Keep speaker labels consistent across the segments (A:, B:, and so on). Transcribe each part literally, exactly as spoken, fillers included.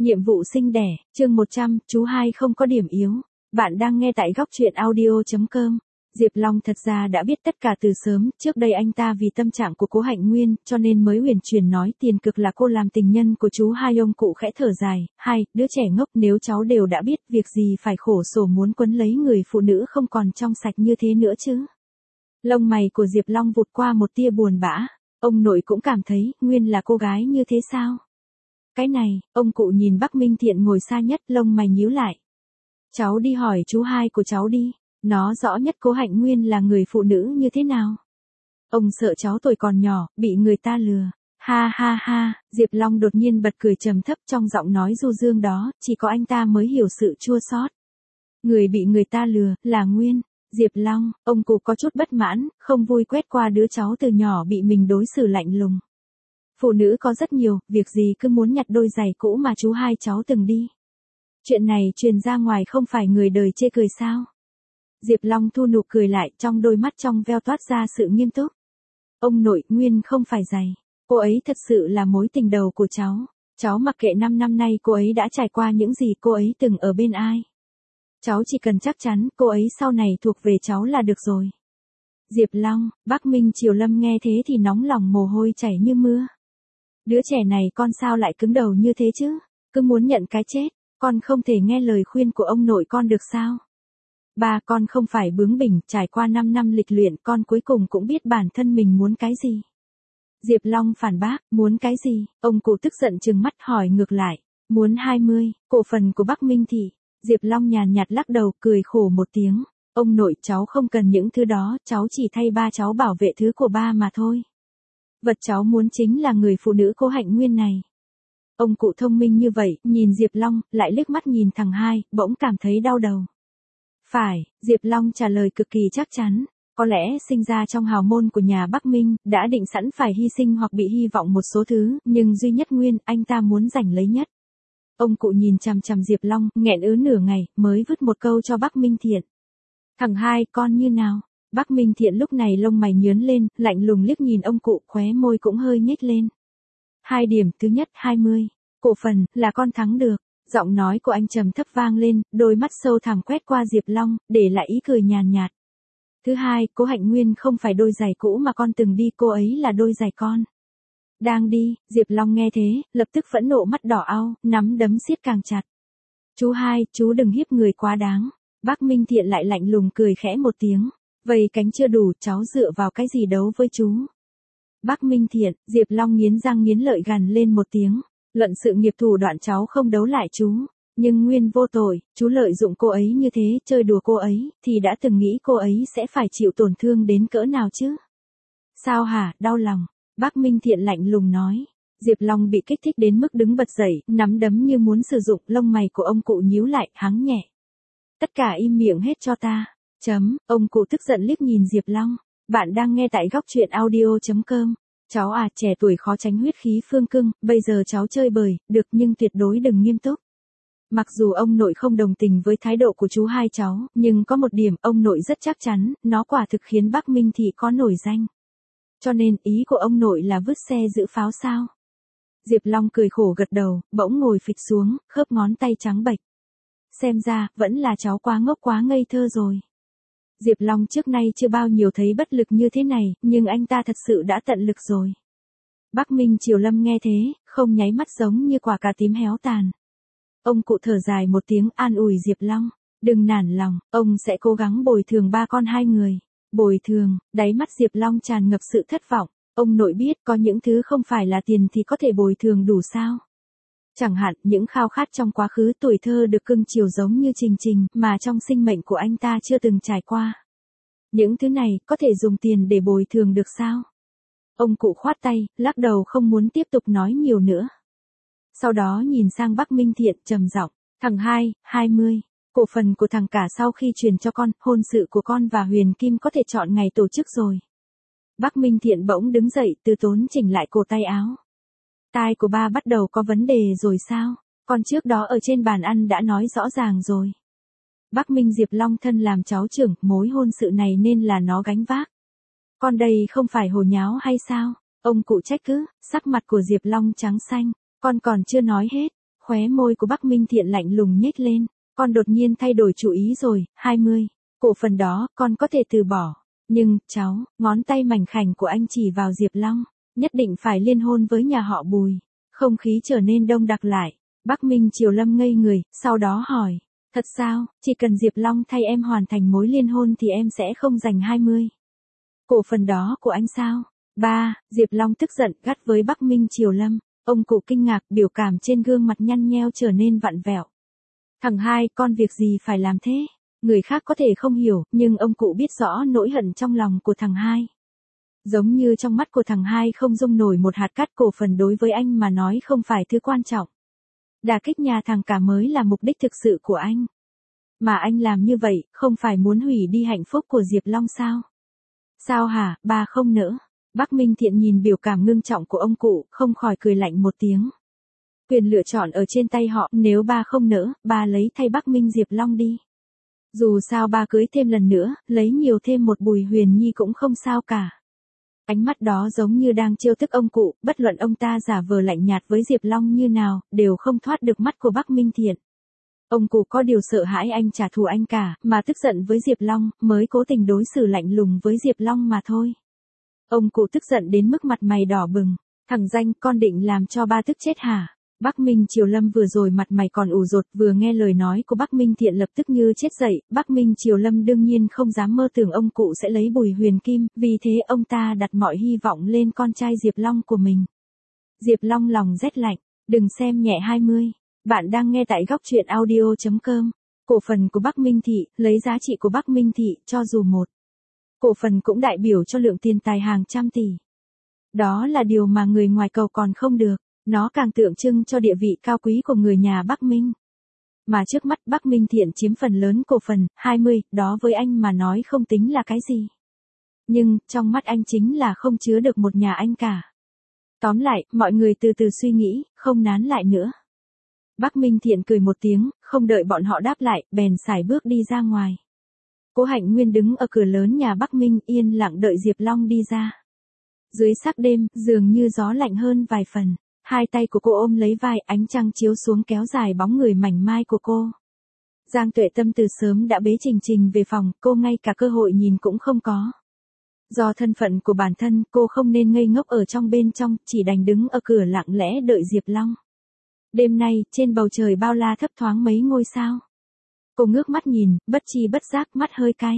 A: Nhiệm vụ sinh đẻ, chương một trăm, chú hai không có điểm yếu. Bạn đang nghe tại góc truyện audio chấm com. Diệp Long thật ra đã biết tất cả từ sớm, trước đây anh ta vì tâm trạng của Cố Hạnh Nguyên, cho nên mới huyền truyền nói tiền cực là cô làm tình nhân của chú hai. Ông cụ khẽ thở dài, hai, đứa trẻ ngốc, nếu cháu đều đã biết, việc gì phải khổ sở muốn quấn lấy người phụ nữ không còn trong sạch như thế nữa chứ. Lông mày của Diệp Long vụt qua một tia buồn bã, ông nội cũng cảm thấy, Nguyên là cô gái như thế sao? Cái này, ông cụ nhìn Bắc Minh Thiện ngồi xa nhất, lông mày nhíu lại. Cháu đi hỏi chú hai của cháu đi, nó rõ nhất Cố Hạnh Nguyên là người phụ nữ như thế nào. Ông sợ cháu tuổi còn nhỏ, bị người ta lừa. Ha ha ha, Diệp Long đột nhiên bật cười trầm thấp, trong giọng nói du dương đó, chỉ có anh ta mới hiểu sự chua xót. Người bị người ta lừa, là Nguyên. Diệp Long, ông cụ có chút bất mãn, không vui quét qua đứa cháu từ nhỏ bị mình đối xử lạnh lùng. Phụ nữ có rất nhiều, việc gì cứ muốn nhặt đôi giày cũ mà chú hai cháu từng đi. Chuyện này truyền ra ngoài không phải người đời chê cười sao? Diệp Long thu nụ cười lại, trong đôi mắt trong veo toát ra sự nghiêm túc. Ông nội, Nguyên không phải giày. Cô ấy thật sự là mối tình đầu của cháu. Cháu mặc kệ năm năm nay cô ấy đã trải qua những gì, cô ấy từng ở bên ai. Cháu chỉ cần chắc chắn cô ấy sau này thuộc về cháu là được rồi. Diệp Long, Bắc Minh Triều Lâm nghe thế thì nóng lòng mồ hôi chảy như mưa. Đứa trẻ này con sao lại cứng đầu như thế chứ, cứ muốn nhận cái chết, con không thể nghe lời khuyên của ông nội con được sao? Ba, con không phải bướng bỉnh, trải qua năm năm lịch luyện con cuối cùng cũng biết bản thân mình muốn cái gì. Diệp Long phản bác, muốn cái gì? Ông cụ tức giận trừng mắt hỏi ngược lại, muốn hai mươi, cổ phần của Bắc Minh Thị. Diệp Long nhàn nhạt lắc đầu, cười khổ một tiếng, ông nội cháu không cần những thứ đó, cháu chỉ thay ba cháu bảo vệ thứ của ba mà thôi. Vật cháu muốn chính là người phụ nữ Cố Hạnh Nguyên này. Ông cụ thông minh như vậy, nhìn Diệp Long, lại liếc mắt nhìn thằng hai, bỗng cảm thấy đau đầu. Phải, Diệp Long trả lời cực kỳ chắc chắn, có lẽ sinh ra trong hào môn của nhà Bắc Minh, đã định sẵn phải hy sinh hoặc bị hy vọng một số thứ, nhưng duy nhất Nguyên, anh ta muốn giành lấy nhất. Ông cụ nhìn chằm chằm Diệp Long, nghẹn ứ nửa ngày, mới vứt một câu cho Bắc Minh Thiện. Thằng hai, con như nào? Bắc Minh Thiện lúc này lông mày nhướng lên, lạnh lùng liếc nhìn ông cụ, khóe môi cũng hơi nhếch lên. Hai điểm, thứ nhất, hai mươi. Cổ phần, là con thắng được. Giọng nói của anh trầm thấp vang lên, đôi mắt sâu thẳm quét qua Diệp Long, để lại ý cười nhàn nhạt. Thứ hai, Cố Hạnh Nguyên không phải đôi giày cũ mà con từng đi, cô ấy là đôi giày con. Đang đi, Diệp Long nghe thế, lập tức phẫn nộ mắt đỏ ao, nắm đấm siết càng chặt. Chú hai, chú đừng hiếp người quá đáng. Bắc Minh Thiện lại lạnh lùng cười khẽ một tiếng. Vậy cánh chưa đủ, cháu dựa vào cái gì đấu với chú? Bắc Minh Thiện, Diệp Long nghiến răng nghiến lợi gằn lên một tiếng. Luận sự nghiệp thủ đoạn cháu không đấu lại chú. Nhưng Nguyên vô tội, chú lợi dụng cô ấy như thế, chơi đùa cô ấy, thì đã từng nghĩ cô ấy sẽ phải chịu tổn thương đến cỡ nào chứ? Sao hả, đau lòng? Bắc Minh Thiện lạnh lùng nói. Diệp Long bị kích thích đến mức đứng bật dậy, nắm đấm như muốn sử dụng, lông mày của ông cụ nhíu lại, hắng nhẹ. Tất cả im miệng hết cho ta. Chấm, ông cụ tức giận liếc nhìn Diệp Long. Bạn đang nghe tại góc truyện audio chấm com. Cháu à, trẻ tuổi khó tránh huyết khí phương cưng, bây giờ cháu chơi bời, được nhưng tuyệt đối đừng nghiêm túc. Mặc dù ông nội không đồng tình với thái độ của chú hai cháu, nhưng có một điểm ông nội rất chắc chắn, nó quả thực khiến Bắc Minh Thị có nổi danh. Cho nên ý của ông nội là vứt xe giữ pháo sao? Diệp Long cười khổ gật đầu, bỗng ngồi phịch xuống, khớp ngón tay trắng bệch. Xem ra, vẫn là cháu quá ngốc quá ngây thơ rồi. Diệp Long trước nay chưa bao nhiêu thấy bất lực như thế này, nhưng anh ta thật sự đã tận lực rồi. Bắc Minh Triều Lâm nghe thế, không nháy mắt giống như quả cà tím héo tàn. Ông cụ thở dài một tiếng an ủi Diệp Long. Đừng nản lòng, ông sẽ cố gắng bồi thường ba con hai người. Bồi thường, đáy mắt Diệp Long tràn ngập sự thất vọng. Ông nội biết có những thứ không phải là tiền thì có thể bồi thường đủ sao. Chẳng hạn những khao khát trong quá khứ tuổi thơ được cưng chiều giống như Trình Trình mà trong sinh mệnh của anh ta chưa từng trải qua. Những thứ này có thể dùng tiền để bồi thường được sao? Ông cụ khoát tay, lắc đầu không muốn tiếp tục nói nhiều nữa. Sau đó nhìn sang Bắc Minh Thiện trầm giọng, thằng hai, hai mươi. Cổ phần của thằng cả sau khi truyền cho con, hôn sự của con và Huyền Kim có thể chọn ngày tổ chức rồi. Bắc Minh Thiện bỗng đứng dậy, từ tốn chỉnh lại cổ tay áo. Tai của ba bắt đầu có vấn đề rồi sao? Con trước đó ở trên bàn ăn đã nói rõ ràng rồi. Bắc Minh Diệp Long thân làm cháu trưởng, mối hôn sự này nên là nó gánh vác. Con đây không phải hồ nháo hay sao? Ông cụ trách cứ, sắc mặt của Diệp Long trắng xanh. Con còn chưa nói hết. Khóe môi của Bắc Minh Thiện lạnh lùng nhếch lên, con đột nhiên thay đổi chủ ý rồi, hai mươi. Cổ phần đó, con có thể từ bỏ. Nhưng, cháu, ngón tay mảnh khảnh của anh chỉ vào Diệp Long, nhất định phải liên hôn với nhà họ Bùi. Không khí trở nên đông đặc lại. Bắc Minh Triều Lâm ngây người, sau đó hỏi. Thật sao, chỉ cần Diệp Long thay em hoàn thành mối liên hôn thì em sẽ không giành hai mươi. Cổ phần đó của anh sao? Ba, Diệp Long tức giận gắt với Bắc Minh Triều Lâm. Ông cụ kinh ngạc, biểu cảm trên gương mặt nhăn nheo trở nên vặn vẹo. Thằng hai, con việc gì phải làm thế? Người khác có thể không hiểu, nhưng ông cụ biết rõ nỗi hận trong lòng của thằng hai. Giống như trong mắt của thằng hai không dung nổi một hạt cát, cổ phần đối với anh mà nói không phải thứ quan trọng. Đả kích nhà thằng cả mới là mục đích thực sự của anh. Mà anh làm như vậy, không phải muốn hủy đi hạnh phúc của Diệp Long sao? Sao hả, ba không nỡ. Bắc Minh Thiện nhìn biểu cảm ngưng trọng của ông cụ, không khỏi cười lạnh một tiếng. Quyền lựa chọn ở trên tay họ, nếu ba không nỡ, ba lấy thay Bắc Minh Diệp Long đi. Dù sao ba cưới thêm lần nữa, lấy nhiều thêm một Bùi Huyền Nhi cũng không sao cả. Ánh mắt đó giống như đang trêu tức ông cụ, bất luận ông ta giả vờ lạnh nhạt với Diệp Long như nào, đều không thoát được mắt của Bắc Minh Thiện. Ông cụ có điều sợ hãi anh trả thù anh cả, mà tức giận với Diệp Long, mới cố tình đối xử lạnh lùng với Diệp Long mà thôi. Ông cụ tức giận đến mức mặt mày đỏ bừng. Thằng danh, con định làm cho ba tức chết hả? Bắc Minh Triều Lâm vừa rồi mặt mày còn ủ rột, vừa nghe lời nói của Bắc Minh Thiện lập tức như chết dậy. Bắc Minh Triều Lâm đương nhiên không dám mơ tưởng ông cụ sẽ lấy Bùi Huyền Kim, vì thế ông ta đặt mọi hy vọng lên con trai Diệp Long của mình. Diệp Long lòng rét lạnh, đừng xem nhẹ hai mươi. Bạn đang nghe tại góc truyện audio chấm com. Cổ phần của Bắc Minh Thị, lấy giá trị của Bắc Minh Thị, cho dù một cổ phần cũng đại biểu cho lượng tiền tài hàng trăm tỷ. Đó là điều mà người ngoài cầu còn không được. Nó càng tượng trưng cho địa vị cao quý của người nhà Bắc Minh. Mà trước mắt Bắc Minh Thiện chiếm phần lớn cổ phần, hai mươi, đó với anh mà nói không tính là cái gì. Nhưng, trong mắt anh chính là không chứa được một nhà anh cả. Tóm lại, mọi người từ từ suy nghĩ, không nán lại nữa. Bắc Minh Thiện cười một tiếng, không đợi bọn họ đáp lại, bèn sải bước đi ra ngoài. Cố Hạnh Nguyên đứng ở cửa lớn nhà Bắc Minh yên lặng đợi Diệp Long đi ra. Dưới sắc đêm, dường như gió lạnh hơn vài phần. Hai tay của cô ôm lấy vai, ánh trăng chiếu xuống kéo dài bóng người mảnh mai của cô. Giang Tuệ Tâm từ sớm đã bế Trình Trình về phòng, cô ngay cả cơ hội nhìn cũng không có. Do thân phận của bản thân, cô không nên ngây ngốc ở trong bên trong, chỉ đành đứng ở cửa lặng lẽ đợi Diệp Long. Đêm nay, trên bầu trời bao la thấp thoáng mấy ngôi sao. Cô ngước mắt nhìn, bất chi bất giác mắt hơi cay.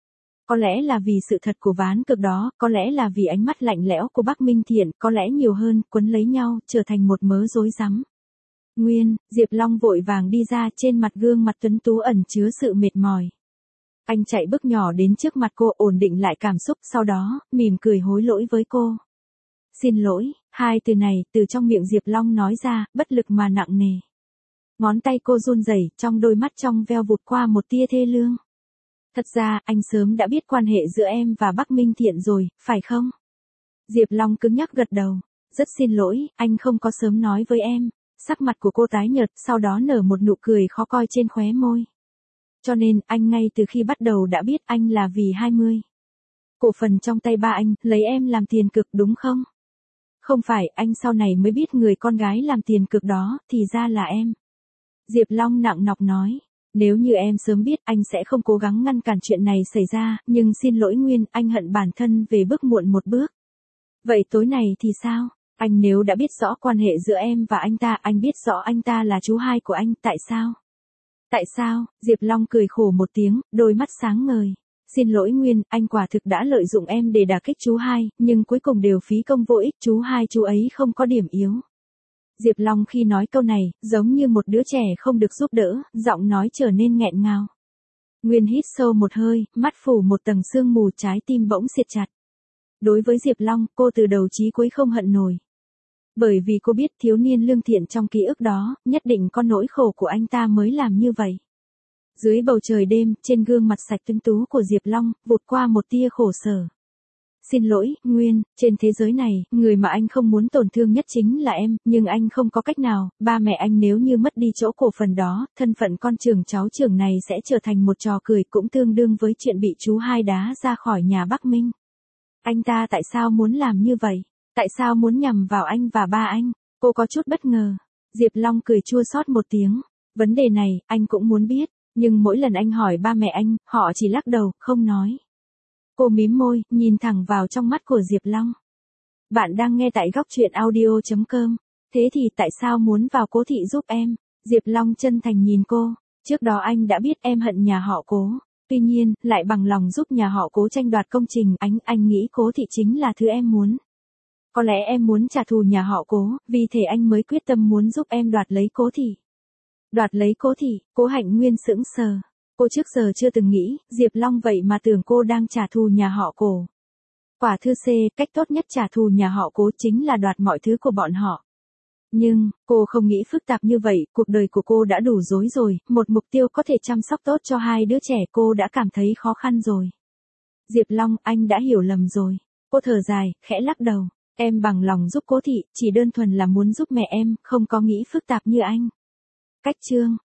A: Có lẽ là vì sự thật của ván cược đó, có lẽ là vì ánh mắt lạnh lẽo của Bắc Minh Thiện, có lẽ nhiều hơn, quấn lấy nhau, trở thành một mớ rối rắm. Nguyên, Diệp Long vội vàng đi ra, trên mặt gương mặt tuấn tú ẩn chứa sự mệt mỏi. Anh chạy bước nhỏ đến trước mặt cô, ổn định lại cảm xúc, sau đó, mỉm cười hối lỗi với cô. Xin lỗi, hai từ này, từ trong miệng Diệp Long nói ra, bất lực mà nặng nề. Ngón tay cô run rẩy, trong đôi mắt trong veo vụt qua một tia thê lương. Thật ra, anh sớm đã biết quan hệ giữa em và Bắc Minh Thiện rồi, phải không? Diệp Long cứng nhắc gật đầu. Rất xin lỗi, anh không có sớm nói với em. Sắc mặt của cô tái nhợt, sau đó nở một nụ cười khó coi trên khóe môi. Cho nên, anh ngay từ khi bắt đầu đã biết anh là vì hai mươi. Cổ phần trong tay ba anh, lấy em làm tiền cực đúng không? Không phải, anh sau này mới biết người con gái làm tiền cực đó, thì ra là em. Diệp Long nặng nọc nói. Nếu như em sớm biết, anh sẽ không cố gắng ngăn cản chuyện này xảy ra, nhưng xin lỗi Nguyên, anh hận bản thân về bước muộn một bước. Vậy tối này thì sao? Anh nếu đã biết rõ quan hệ giữa em và anh ta, anh biết rõ anh ta là chú hai của anh, tại sao? Tại sao? Diệp Long cười khổ một tiếng, đôi mắt sáng ngời. Xin lỗi Nguyên, anh quả thực đã lợi dụng em để đả kích chú hai, nhưng cuối cùng đều phí công vô ích, chú hai chú ấy không có điểm yếu. Diệp Long khi nói câu này, giống như một đứa trẻ không được giúp đỡ, giọng nói trở nên nghẹn ngào. Nguyên hít sâu một hơi, mắt phủ một tầng sương mù, trái tim bỗng siết chặt. Đối với Diệp Long, cô từ đầu chí cuối không hận nổi. Bởi vì cô biết thiếu niên lương thiện trong ký ức đó, nhất định có nỗi khổ của anh ta mới làm như vậy. Dưới bầu trời đêm, trên gương mặt sạch tuấn tú của Diệp Long, vụt qua một tia khổ sở. Xin lỗi, Nguyên, trên thế giới này, người mà anh không muốn tổn thương nhất chính là em, nhưng anh không có cách nào, ba mẹ anh nếu như mất đi chỗ cổ phần đó, thân phận con trưởng cháu trưởng này sẽ trở thành một trò cười, cũng tương đương với chuyện bị chú hai đá ra khỏi nhà Bắc Minh. Anh ta tại sao muốn làm như vậy? Tại sao muốn nhằm vào anh và ba anh? Cô có chút bất ngờ. Diệp Long cười chua xót một tiếng. Vấn đề này, anh cũng muốn biết, nhưng mỗi lần anh hỏi ba mẹ anh, họ chỉ lắc đầu, không nói. Cô mím môi, nhìn thẳng vào trong mắt của Diệp Long. Bạn đang nghe tại góc truyện audio chấm com. Thế thì tại sao muốn vào Cố thị giúp em? Diệp Long chân thành nhìn cô. Trước đó anh đã biết em hận nhà họ Cố. Tuy nhiên, lại bằng lòng giúp nhà họ Cố tranh đoạt công trình. Anh, anh nghĩ Cố thị chính là thứ em muốn. Có lẽ em muốn trả thù nhà họ Cố, vì thế anh mới quyết tâm muốn giúp em đoạt lấy Cố thị. Đoạt lấy Cố thị, Cố Hạnh Nguyên sững sờ. Cô trước giờ chưa từng nghĩ, Diệp Long vậy mà tưởng cô đang trả thù nhà họ Cố. Quả thư C, cách tốt nhất trả thù nhà họ Cố chính là đoạt mọi thứ của bọn họ. Nhưng, cô không nghĩ phức tạp như vậy, cuộc đời của cô đã đủ rối rồi, một mục tiêu có thể chăm sóc tốt cho hai đứa trẻ cô đã cảm thấy khó khăn rồi. Diệp Long, anh đã hiểu lầm rồi. Cô thở dài, khẽ lắc đầu. Em bằng lòng giúp Cố thị, chỉ đơn thuần là muốn giúp mẹ em, không có nghĩ phức tạp như anh. Cách chương